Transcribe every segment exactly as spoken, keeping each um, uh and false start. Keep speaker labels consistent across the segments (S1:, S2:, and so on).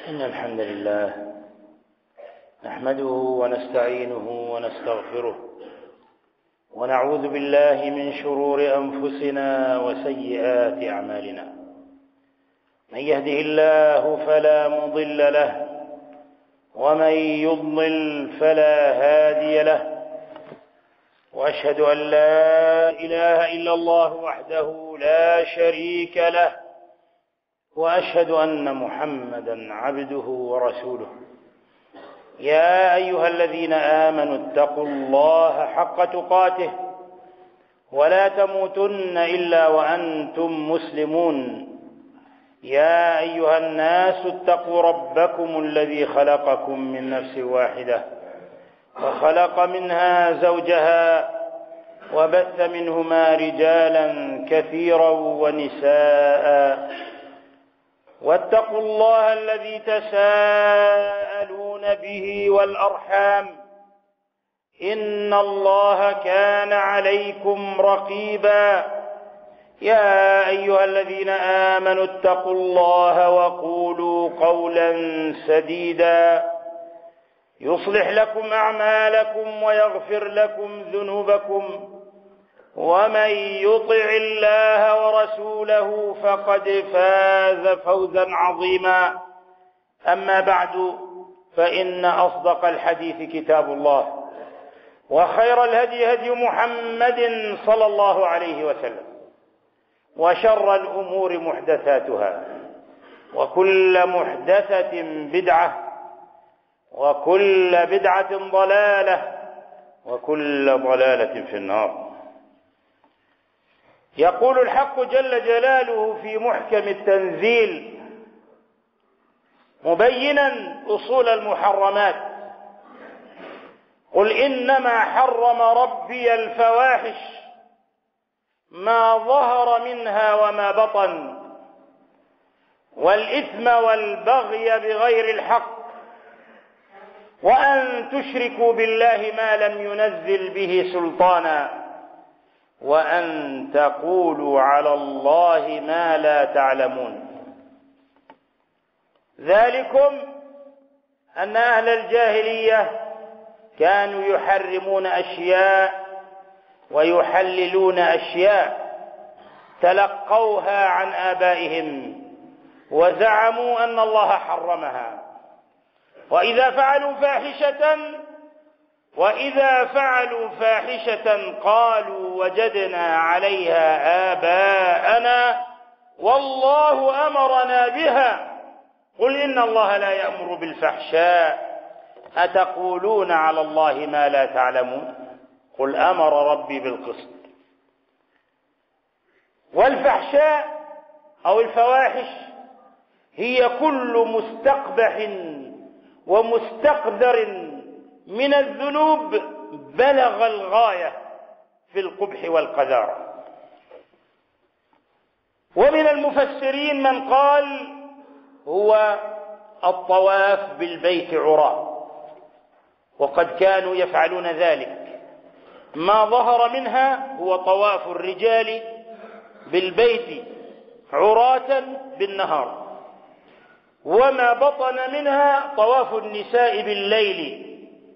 S1: إن الحمد لله نحمده ونستعينه ونستغفره ونعوذ بالله من شرور أنفسنا وسيئات أعمالنا. من يهده الله فلا مضل له ومن يضلل فلا هادي له، وأشهد أن لا إله إلا الله وحده لا شريك له، وأشهد أن محمدًا عبده ورسوله. يا أيها الذين آمنوا اتقوا الله حق تقاته ولا تموتن إلا وأنتم مسلمون. يا أيها الناس اتقوا ربكم الذي خلقكم من نفس واحدة وخلق منها زوجها وبث منهما رجالا كثيرا ونساء، واتقوا الله الذي تساءلون به والأرحام إن الله كان عليكم رقيبا. يا أيها الذين آمنوا اتقوا الله وقولوا قولا سديدا يصلح لكم أعمالكم ويغفر لكم ذنوبكم، ومن يطع الله ورسوله فقد فاز فوزا عظيما. أما بعد، فإن أصدق الحديث كتاب الله، وخير الهدي هدي محمد صلى الله عليه وسلم، وشر الأمور محدثاتها، وكل محدثة بدعة، وكل بدعة ضلالة، وكل ضلالة في النار. يقول الحق جل جلاله في محكم التنزيل مبينا أصول المحرمات: قل إنما حرم ربي الفواحش ما ظهر منها وما بطن، والإثم والبغي بغير الحق، وأن تشركوا بالله ما لم ينزل به سلطانا، وأن تقولوا على الله ما لا تعلمون. ذلكم أن أهل الجاهلية كانوا يحرمون أشياء ويحللون أشياء تلقوها عن آبائهم وزعموا أن الله حرمها، وإذا فعلوا فاحشة وإذا فعلوا فاحشة قالوا وجدنا عليها آباءنا والله أمرنا بها. قل إن الله لا يأمر بالفحشاء أتقولون على الله ما لا تعلمون. قل أمر ربي بالقسط. والفحشاء أو الفواحش هي كل مستقبح ومستقذر من الذنوب بلغ الغاية في القبح والقذارة. ومن المفسرين من قال هو الطواف بالبيت عراة، وقد كانوا يفعلون ذلك. ما ظهر منها هو طواف الرجال بالبيت عراة بالنهار، وما بطن منها طواف النساء بالليل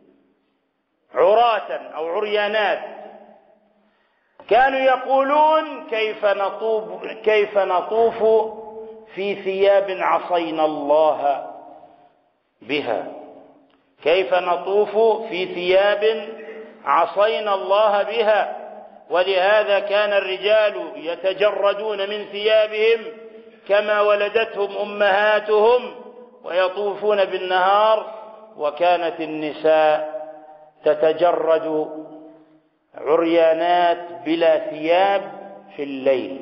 S1: عراة أو عريانات. كانوا يقولون كيف نطوف, كيف نطوف في ثياب عصينا الله بها، كيف نطوف في ثياب عصينا الله بها. ولهذا كان الرجال يتجردون من ثيابهم كما ولدتهم أمهاتهم ويطوفون بالنهار، وكانت النساء تتجرد عريانات بلا ثياب في الليل.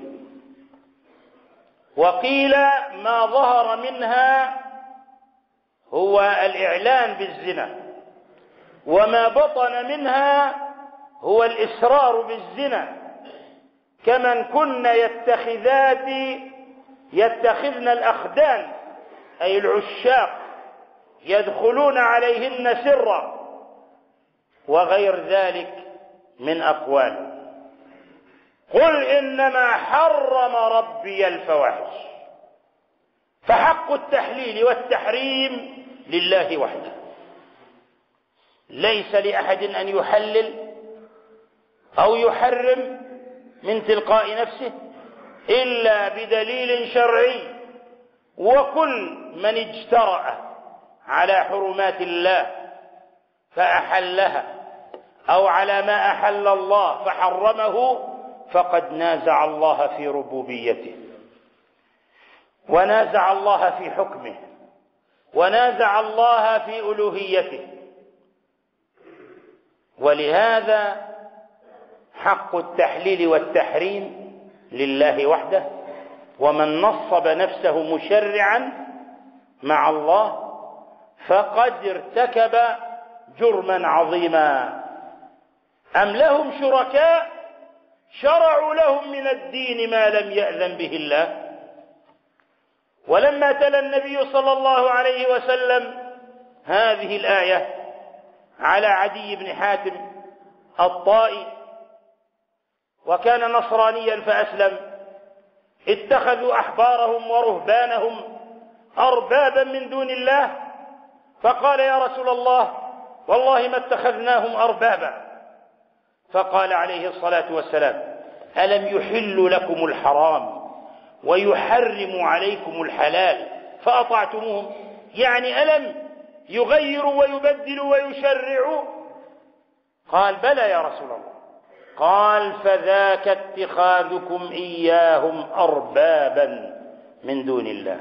S1: وقيل ما ظهر منها هو الإعلان بالزنا، وما بطن منها هو الإسرار بالزنا، كمن كن يتخذات يتخذن الأخدان أي العشاق يدخلون عليهن سرا، وغير ذلك من أقوال. قل إنما حرم ربي الفواحش فحق التحليل والتحريم لله وحده، ليس لأحد أن يحلل أو يحرم من تلقاء نفسه إلا بدليل شرعي. وكل من اجترأ على حرمات الله فأحلها أو على ما أحل الله فحرمه فقد نازع الله في ربوبيته، ونازع الله في حكمه، ونازع الله في ألوهيته. ولهذا حق التحليل والتحريم لله وحده، ومن نصب نفسه مشرعا مع الله فقد ارتكب جرما عظيما. أم لهم شركاء شرعوا لهم من الدين ما لم يأذن به الله. ولما تلا النبي صلى الله عليه وسلم هذه الآية على عدي بن حاتم الطائي، وكان نصرانيا فأسلم، اتخذوا أحبارهم ورهبانهم أربابا من دون الله، فقال يا رسول الله والله ما اتخذناهم أربابا. فقال عليه الصلاة والسلام ألم يحل لكم الحرام ويحرم عليكم الحلال فأطعتموهم؟ يعني ألم يغيروا ويبدلوا ويشرعوا؟ قال بلى يا رسول الله. قال فذاك اتخاذكم إياهم أربابا من دون الله.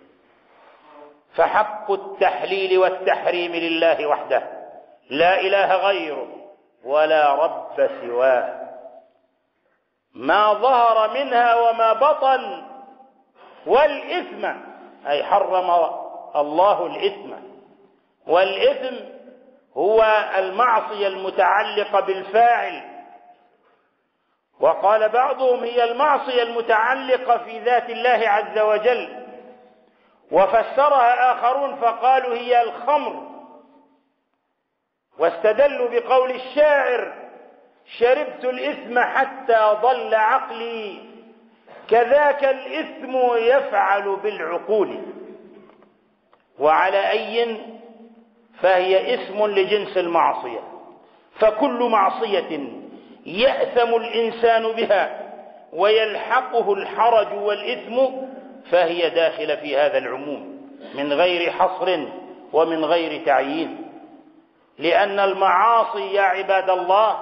S1: فحق التحليل والتحريم لله وحده، لا إله غيره ولا رب سواه، ما ظهر منها وما بطن. والإثم أي حرم الله الإثم، والإثم هو المعصية المتعلقة بالفاعل، وقال بعضهم هي المعصية المتعلقة في ذات الله عز وجل، وفسرها آخرون فقالوا هي الخمر، واستدلوا بقول الشاعر شربت الإثم حتى ضل عقلي كذاك الإثم يفعل بالعقول. وعلى أي فهي اسم لجنس المعصية، فكل معصية يأثم الإنسان بها ويلحقه الحرج والإثم فهي داخلة في هذا العموم من غير حصر ومن غير تعيين. لأن المعاصي يا عباد الله،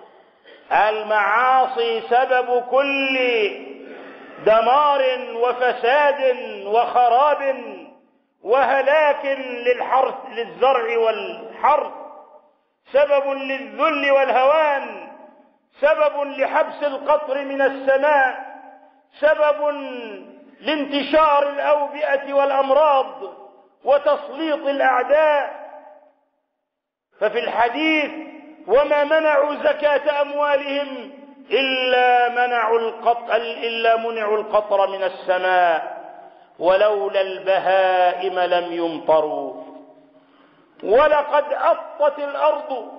S1: المعاصي سبب كل دمار وفساد وخراب وهلاك للحرث للزرع والحرث، سبب للذل والهوان، سبب لحبس القطر من السماء، سبب لانتشار الأوبئة والأمراض وتسليط الأعداء. ففي الحديث وما منعوا زكاة أموالهم إلا منعوا القطر إلا منعوا القطر من السماء ولولا البهائم لم يمطروا. ولقد أطت الأرض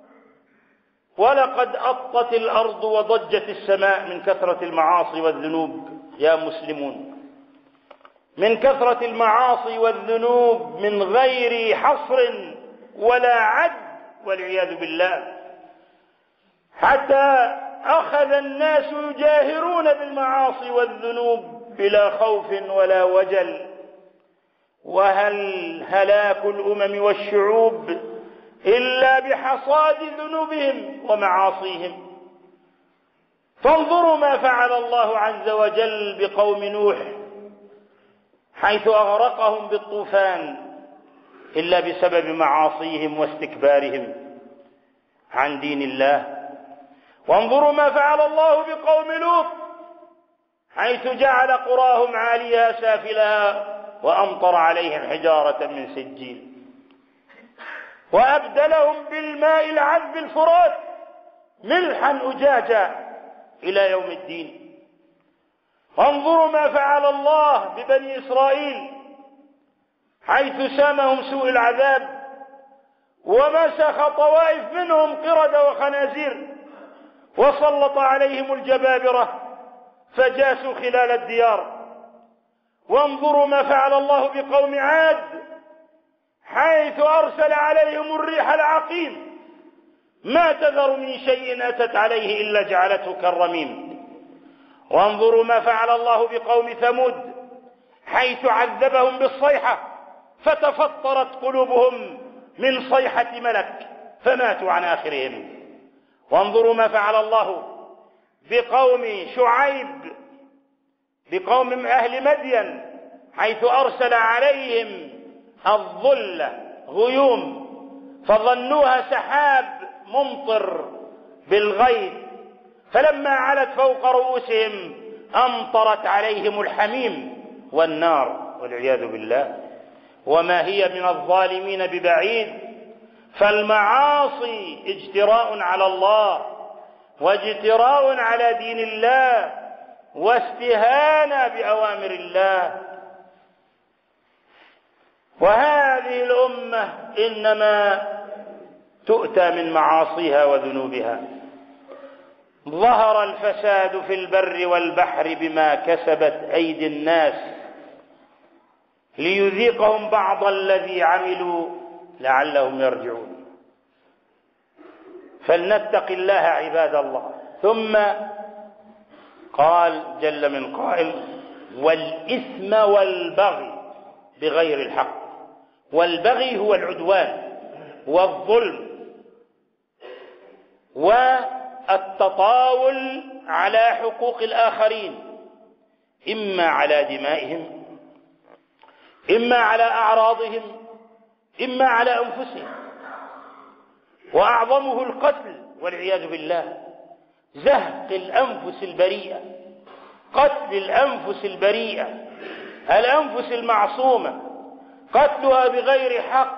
S1: ولقد أطت الأرض وضجت السماء من كثرة المعاصي والذنوب يا مسلمون، من كثرة المعاصي والذنوب من غير حصر ولا عد والعياذ بالله، حتى أخذ الناس يجاهرون بالمعاصي والذنوب بلا خوف ولا وجل. وهل هلاك الأمم والشعوب إلا بحصاد ذنوبهم ومعاصيهم؟ فانظروا ما فعل الله عز وجل بقوم نوح حيث أغرقهم بالطوفان إلا بسبب معاصيهم واستكبارهم عن دين الله. وانظروا ما فعل الله بقوم لوط حيث جعل قراهم عاليها سافلها وأمطر عليهم حجارة من سجيل وأبدلهم بالماء العذب الفرات ملحا أجاجا إلى يوم الدين. وانظروا ما فعل الله ببني إسرائيل حيث سامهم سوء العذاب ومسخ طوائف منهم قردة وخنازير وسلط عليهم الجبابرة فجاسوا خلال الديار. وانظروا ما فعل الله بقوم عاد حيث أرسل عليهم الريح العقيم ما تذر من شيء أتت عليه إلا جعلته كالرميم. وانظروا ما فعل الله بقوم ثمود حيث عذبهم بالصيحة فتفطرت قلوبهم من صيحة ملك فماتوا عن آخرهم. وانظروا ما فعل الله بقوم شعيب بقوم أهل مدين حيث أرسل عليهم الظل غيوم فظنوها سحاب ممطر بالغيث فلما علت فوق رؤوسهم أمطرت عليهم الحميم والنار والعياذ بالله. وما هي من الظالمين ببعيد. فالمعاصي اجتراء على الله واجتراء على دين الله واستهانة بأوامر الله. وهذه الأمة إنما تؤتى من معاصيها وذنوبها. ظهر الفساد في البر والبحر بما كسبت أيدي الناس ليذيقهم بعض الذي عملوا لعلهم يرجعون. فلنتق الله عباد الله. ثم قال جل من قائل والإثم والبغي بغير الحق. والبغي هو العدوان والظلم والتطاول على حقوق الآخرين إما على دمائهم إما على أعراضهم إما على أنفسهم. وأعظمه القتل والعياذ بالله. زهق الأنفس البريئة قتل الأنفس البريئة الأنفس المعصومة قتلها بغير حق.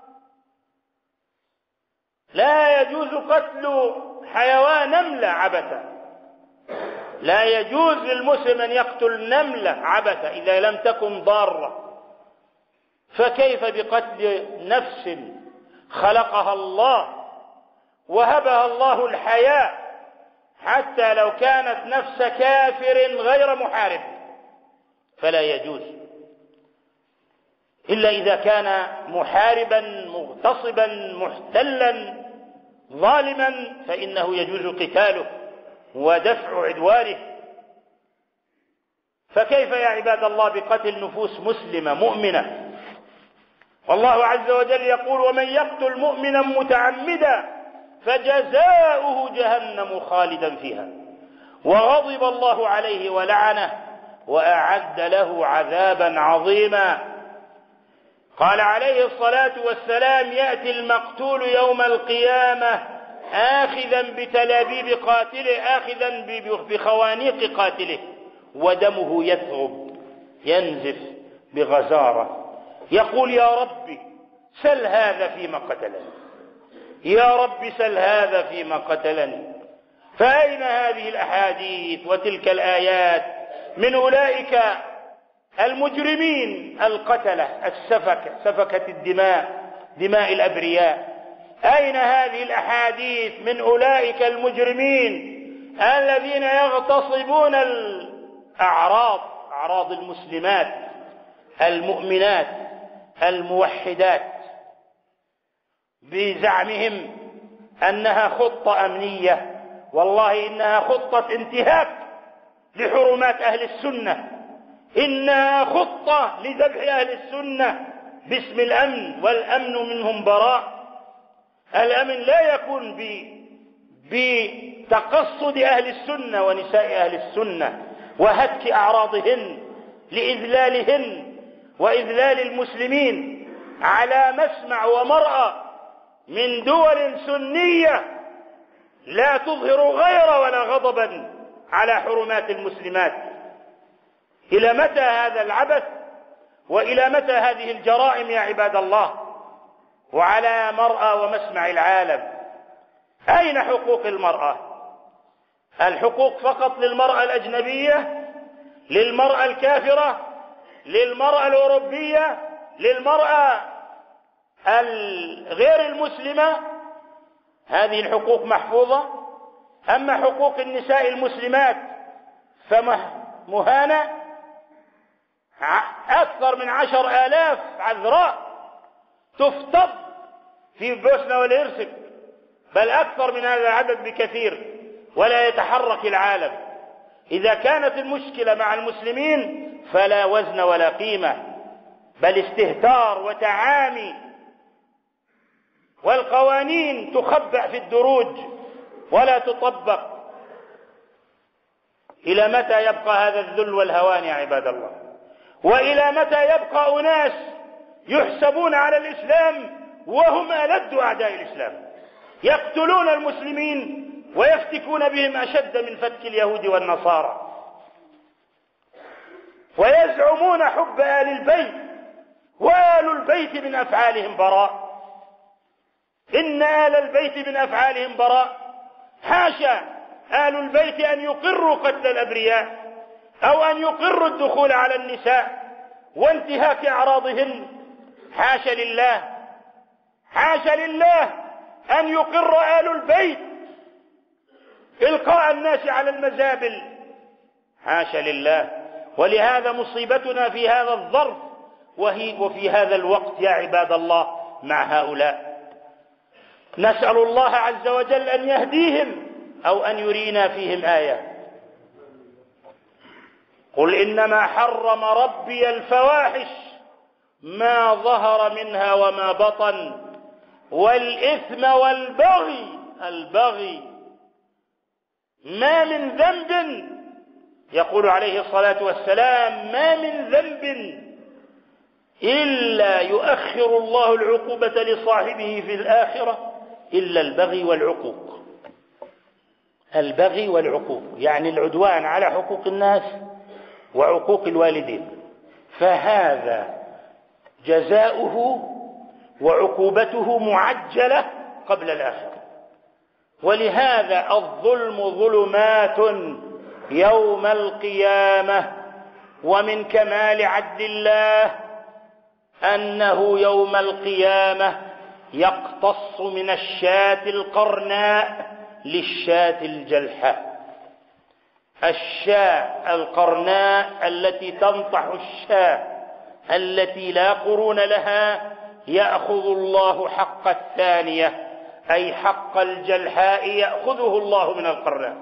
S1: لا يجوز قتل حيوان نملة عبثا. لا يجوز للمسلم أن يقتل نملة عبثا إذا لم تكن ضارة. فكيف بقتل نفس خلقها الله وهبها الله الحياة حتى لو كانت نفس كافر غير محارب فلا يجوز إلا إذا كان محاربا مغتصبا محتلا ظالما فإنه يجوز قتاله ودفع عدوانه. فكيف يا عباد الله بقتل نفوس مسلمة مؤمنة؟ والله عز وجل يقول ومن يقتل مؤمنا متعمدا فجزاؤه جهنم خالدا فيها وغضب الله عليه ولعنه وأعد له عذابا عظيما. قال عليه الصلاة والسلام يأتي المقتول يوم القيامة آخذا بتلابيب قاتله آخذا بخوانيق قاتله ودمه يثغب ينزف بغزارة يقول يا ربي سل هذا فيما قتلني يا رب سل هذا فيما قتلني. فأين هذه الأحاديث وتلك الآيات من أولئك المجرمين القتلة السفكة سفكة الدماء دماء الأبرياء؟ أين هذه الأحاديث من أولئك المجرمين الذين يغتصبون الأعراض أعراض المسلمات المؤمنات الموحدات بزعمهم أنها خطة أمنية؟ والله إنها خطة انتهاك لحرمات أهل السنة. إنها خطة لذبح أهل السنة باسم الأمن والأمن منهم براء. الأمن لا يكون بتقصد أهل السنة ونساء أهل السنة وهتك أعراضهن لإذلالهن وإذلال المسلمين على مسمع ومرأى من دول سنية لا تظهر غير ولا غضبا على حرمات المسلمات. إلى متى هذا العبث وإلى متى هذه الجرائم يا عباد الله وعلى مرأى ومسمع العالم؟ أين حقوق المرأة؟ الحقوق فقط للمرأة الأجنبية للمرأة الكافرة للمرأة الأوروبية للمرأة الغير المسلمة؟ هذه الحقوق محفوظة. أما حقوق النساء المسلمات فمهانة. أكثر من عشر آلاف عذراء تفتض في بوسنة والهرسك، بل أكثر من هذا العدد بكثير، ولا يتحرك العالم. إذا كانت المشكلة مع المسلمين فلا وزن ولا قيمة، بل استهتار وتعامي، والقوانين تخبأ في الدروج ولا تطبق. إلى متى يبقى هذا الذل والهوان يا عباد الله؟ وإلى متى يبقى أناس يحسبون على الإسلام وهم ألد أعداء الإسلام، يقتلون المسلمين ويفتكون بهم أشد من فتك اليهود والنصارى، ويزعمون حب آل البيت، وآل البيت من أفعالهم براء. إن آل البيت من أفعالهم براء. حاشا آل البيت أن يقروا قتل الأبرياء أو أن يقروا الدخول على النساء وانتهاك أعراضهن. حاشا لله، حاشا لله أن يقر آل البيت إلقاء الناس على المزابل، حاشا لله. ولهذا مصيبتنا في هذا الظرف وهي وفي هذا الوقت يا عباد الله مع هؤلاء. نسأل الله عز وجل أن يهديهم أو أن يرينا فيهم آية. قل إنما حرم ربي الفواحش ما ظهر منها وما بطن والإثم والبغي. البغي ما من ذنب، يقول عليه الصلاة والسلام: ما من ذنب إلا يؤخر الله العقوبة لصاحبه في الآخرة إلا البغي والعقوق. البغي والعقوق يعني العدوان على حقوق الناس وعقوق الوالدين، فهذا جزاؤه وعقوبته معجلة قبل الآخرة. ولهذا الظلم ظلمات يوم القيامة. ومن كمال عدل الله أنه يوم القيامة يقتص من الشاة القرناء للشاة الجلحاء. الشاة القرناء التي تنطح الشاة التي لا قرون لها يأخذ الله حق الثانية، أي حق الجلحاء يأخذه الله من القرناء.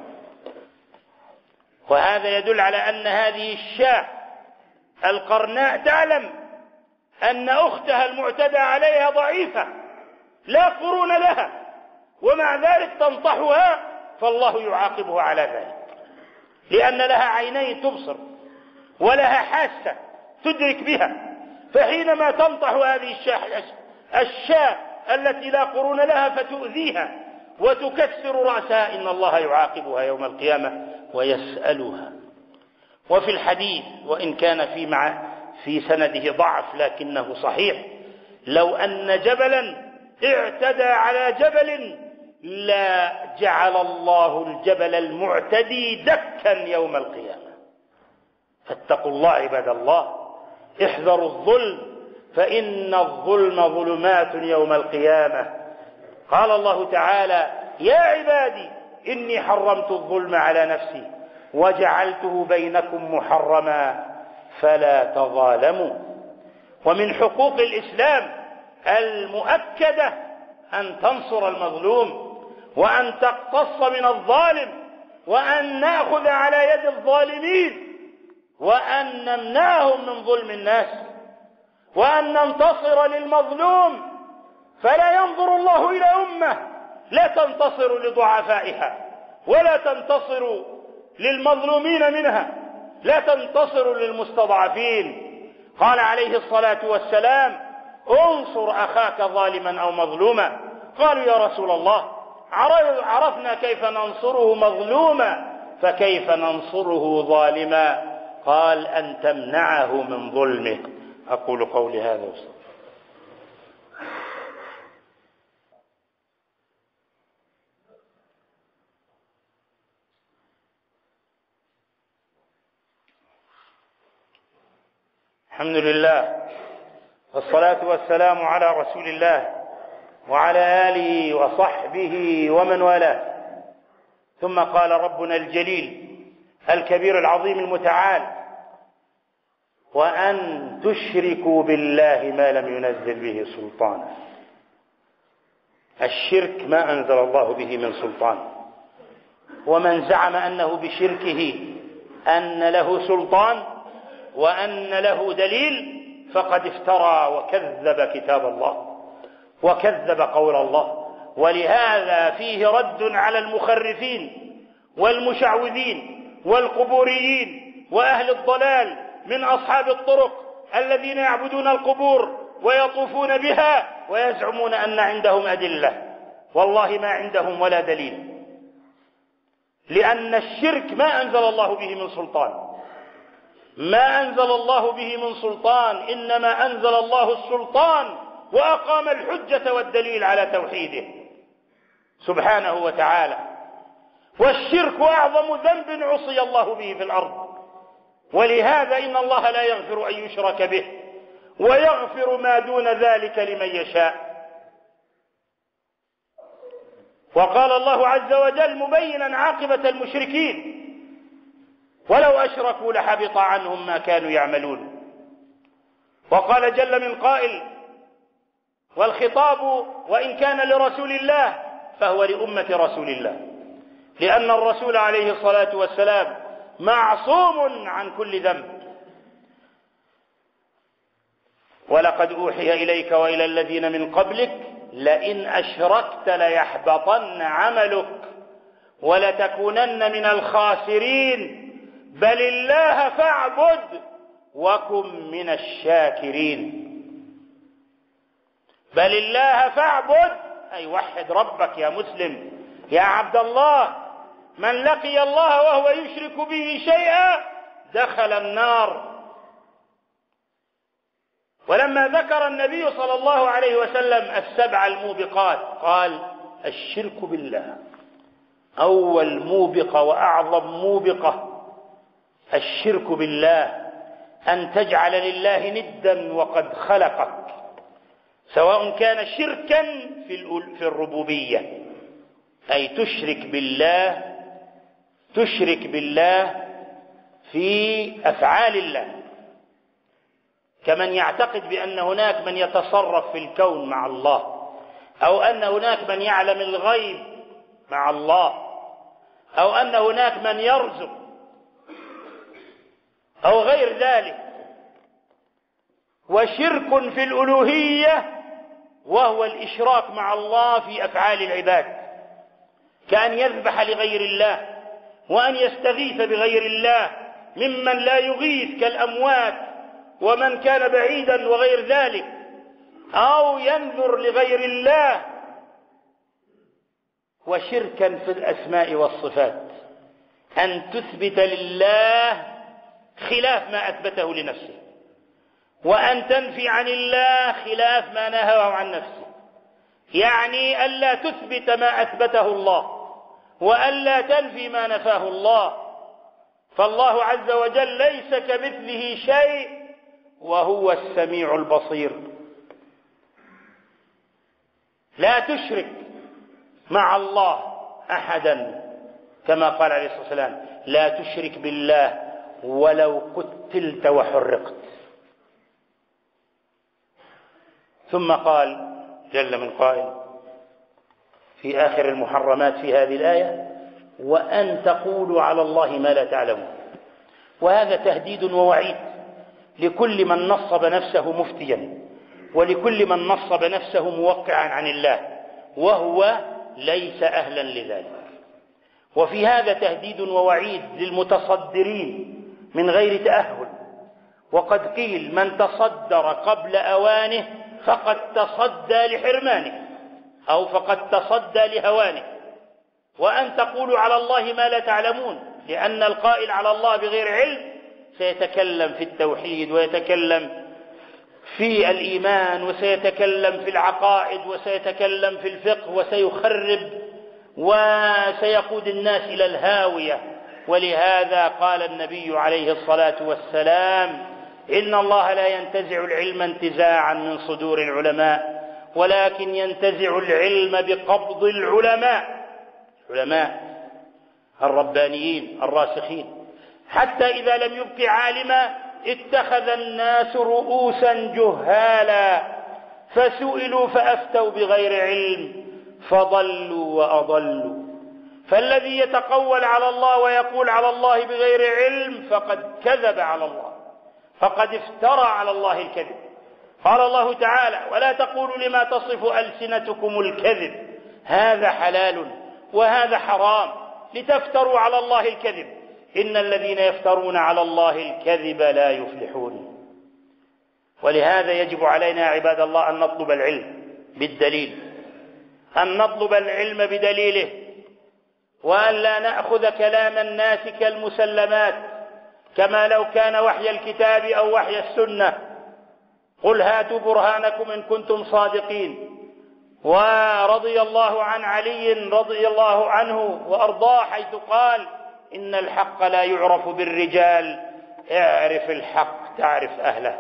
S1: وهذا يدل على أن هذه الشاة القرناء تعلم أن أختها المعتدى عليها ضعيفة لا قرون لها، ومع ذلك تنطحها، فالله يعاقبها على ذلك، لأن لها عينين تبصر ولها حاسة تدرك بها. فحينما تنطح هذه الشاة التي لا قرون لها فتؤذيها وتكسر رأسها، إن الله يعاقبها يوم القيامة ويسألها. وفي الحديث، وإن كان في مع في سنده ضعف لكنه صحيح: لو أن جبلا اعتدى على جبل لا جعل الله الجبل المعتدي دكا يوم القيامة. فاتقوا الله عباد الله، احذروا الظلم، فإن الظلم ظلمات يوم القيامة. قال الله تعالى: يا عبادي إني حرمت الظلم على نفسي وجعلته بينكم محرما فلا تظالموا. ومن حقوق الإسلام المؤكدة أن تنصر المظلوم، وأن تقتص من الظالم، وأن نأخذ على يد الظالمين، وأن نمنعهم من ظلم الناس، وأن ننتصر للمظلوم. فلا ينظر الله إلى أمة لا تنتصر لضعفائها ولا تنتصر للمظلومين منها، لا تنتصر للمستضعفين. قال عليه الصلاة والسلام: انصر أخاك ظالما أو مظلوما. قالوا: يا رسول الله، عرفنا كيف ننصره مظلوما، فكيف ننصره ظالما؟ قال: أن تمنعه من ظلمه. أقول قولي هذا وأستغفر. الحمد لله والصلاة والسلام على رسول الله وعلى آله وصحبه ومن والاه. ثم قال ربنا الجليل الكبير العظيم المتعال: وأن تشركوا بالله ما لم ينزل به سلطانا. الشرك ما أنزل الله به من سلطان، ومن زعم أنه بشركه أن له سلطان وأن له دليل فقد افترى وكذب كتاب الله وكذب قول الله. ولهذا فيه رد على المخرفين والمشعوذين والقبوريين وأهل الضلال من أصحاب الطرق الذين يعبدون القبور ويطوفون بها ويزعمون أن عندهم أدلة، والله ما عندهم ولا دليل، لأن الشرك ما أنزل الله به من سلطان، ما أنزل الله به من سلطان، إنما أنزل الله السلطان وأقام الحجة والدليل على توحيده سبحانه وتعالى. والشرك أعظم ذنب عصي الله به في الأرض، ولهذا إن الله لا يغفر أن يشرك به ويغفر ما دون ذلك لمن يشاء. وقال الله عز وجل مبينا عاقبة المشركين: ولو أشركوا لحبط عنهم ما كانوا يعملون. وقال جل من قائل: والخطاب وإن كان لرسول الله فهو لأمة رسول الله، لأن الرسول عليه الصلاة والسلام معصوم عن كل ذنب. ولقد أوحي إليك وإلى الذين من قبلك لئن أشركت ليحبطن عملك ولتكونن من الخاسرين بل الله فاعبد وكن من الشاكرين. بل الله فاعبد أي وحد ربك يا مسلم يا عبد الله. من لقي الله وهو يشرك به شيئا دخل النار. ولما ذكر النبي صلى الله عليه وسلم السبع الموبقات قال: الشرك بالله أول موبقة وأعظم موبقة. الشرك بالله أن تجعل لله ندا وقد خلقك، سواء كان شركا في الربوبية أي تشرك بالله تشرك بالله في أفعال الله، كمن يعتقد بأن هناك من يتصرف في الكون مع الله، أو أن هناك من يعلم الغيب مع الله، أو أن هناك من يرزق أو غير ذلك. وشرك في الألوهية وهو الإشراك مع الله في أفعال العباد، كأن يذبح لغير الله وأن يستغيث بغير الله ممن لا يغيث كالأموات ومن كان بعيدا وغير ذلك، أو ينذر لغير الله. وشركا في الأسماء والصفات أن تثبت لله خلاف ما أثبته لنفسه، وأن تنفي عن الله خلاف ما نهاه عن نفسه، يعني ألا تثبت ما أثبته الله وألا تنفي ما نفاه الله. فالله عز وجل ليس كمثله شيء وهو السميع البصير. لا تشرك مع الله أحدا، كما قال عليه الصلاة والسلام: لا تشرك بالله ولو قتلت وحرقت. ثم قال جل من قائل في آخر المحرمات في هذه الآية: وأن تقولوا على الله ما لا تعلمون. وهذا تهديد ووعيد لكل من نصب نفسه مفتيا، ولكل من نصب نفسه موقعا عن الله وهو ليس أهلا لذلك. وفي هذا تهديد ووعيد للمتصدرين من غير تأهل. وقد قيل: من تصدر قبل أوانه فقد تصدى لحرمانه، أو فقد تصدى لهوانه. وأن تقولوا على الله ما لا تعلمون، لأن القائل على الله بغير علم سيتكلم في التوحيد ويتكلم في الإيمان وسيتكلم في العقائد وسيتكلم في الفقه وسيخرب وسيقود الناس إلى الهاوية. ولهذا قال النبي عليه الصلاة والسلام: إن الله لا ينتزع العلم انتزاعا من صدور العلماء، ولكن ينتزع العلم بقبض العلماء، العلماء الربانيين الراسخين، حتى إذا لم يبق عالما اتخذ الناس رؤوسا جهالا فسئلوا فأفتوا بغير علم فضلوا وأضلوا. فالذي يتقول على الله ويقول على الله بغير علم فقد كذب على الله، فقد افترى على الله الكذب. قال الله تعالى: ولا تقولوا لما تصف ألسنتكم الكذب هذا حلال وهذا حرام لتفتروا على الله الكذب إن الذين يفترون على الله الكذب لا يفلحون. ولهذا يجب علينا يا عباد الله أن نطلب العلم بالدليل، أن نطلب العلم بدليله، وأن لا نأخذ كلام الناس كالمسلمات كما لو كان وحي الكتاب أو وحي السنة. قل هاتوا برهانكم إن كنتم صادقين. ورضي الله عن علي رضي الله عنه وأرضاه حيث قال: إن الحق لا يعرف بالرجال، اعرف الحق تعرف أهله.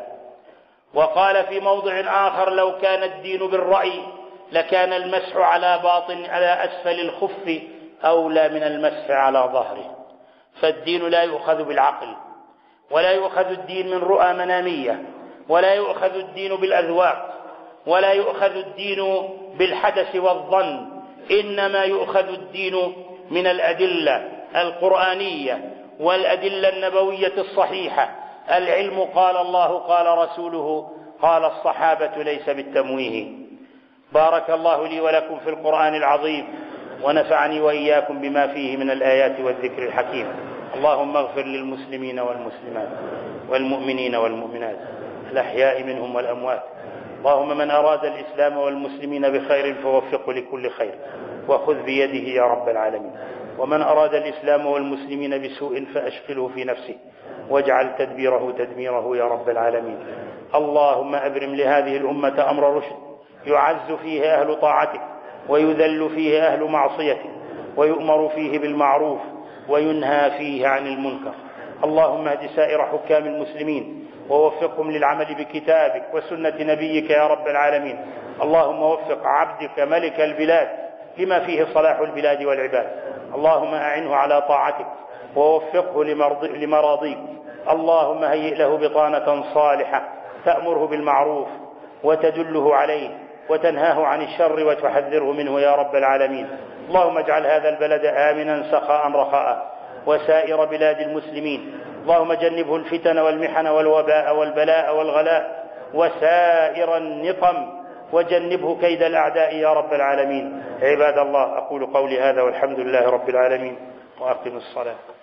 S1: وقال في موضع آخر: لو كان الدين بالرأي لكان المسح على باطن على أسفل الخف أولى من المسح على ظهره. فالدين لا يؤخذ بالعقل، ولا يؤخذ الدين من رؤى منامية، ولا يؤخذ الدين بالأذواق، ولا يؤخذ الدين بالحدث والظن، إنما يؤخذ الدين من الأدلة القرآنية والأدلة النبوية الصحيحة. العلم قال الله قال رسوله قال الصحابة ليس بالتمويه. بارك الله لي ولكم في القرآن العظيم، ونفعني وإياكم بما فيه من الآيات والذكر الحكيم. اللهم اغفر للمسلمين والمسلمات والمؤمنين والمؤمنات الأحياء منهم والأموات. اللهم من أراد الإسلام والمسلمين بخير فوفقه لكل خير وخذ بيده يا رب العالمين، ومن أراد الإسلام والمسلمين بسوء فأشغله في نفسه واجعل تدبيره تدميره يا رب العالمين. اللهم أبرم لهذه الأمة أمر رشد يعز فيه أهل طاعتك ويذل فيه أهل معصيتك، ويؤمر فيه بالمعروف وينهى فيه عن المنكر. اللهم اهد سائر حكام المسلمين ووفقهم للعمل بكتابك وسنة نبيك يا رب العالمين. اللهم وفق عبدك ملك البلاد لما فيه صلاح البلاد والعباد. اللهم أعنه على طاعتك ووفقه لمراضيك. اللهم هيئ له بطانة صالحة تأمره بالمعروف وتدله عليه وتنهاه عن الشر وتحذره منه يا رب العالمين. اللهم اجعل هذا البلد آمنا سخاء رخاء وسائر بلاد المسلمين. اللهم جنبه الفتن والمحن والوباء والبلاء والغلاء وسائر النقم، وجنبه كيد الأعداء يا رب العالمين. عباد الله، أقول قولي هذا والحمد لله رب العالمين، وأقم الصلاة.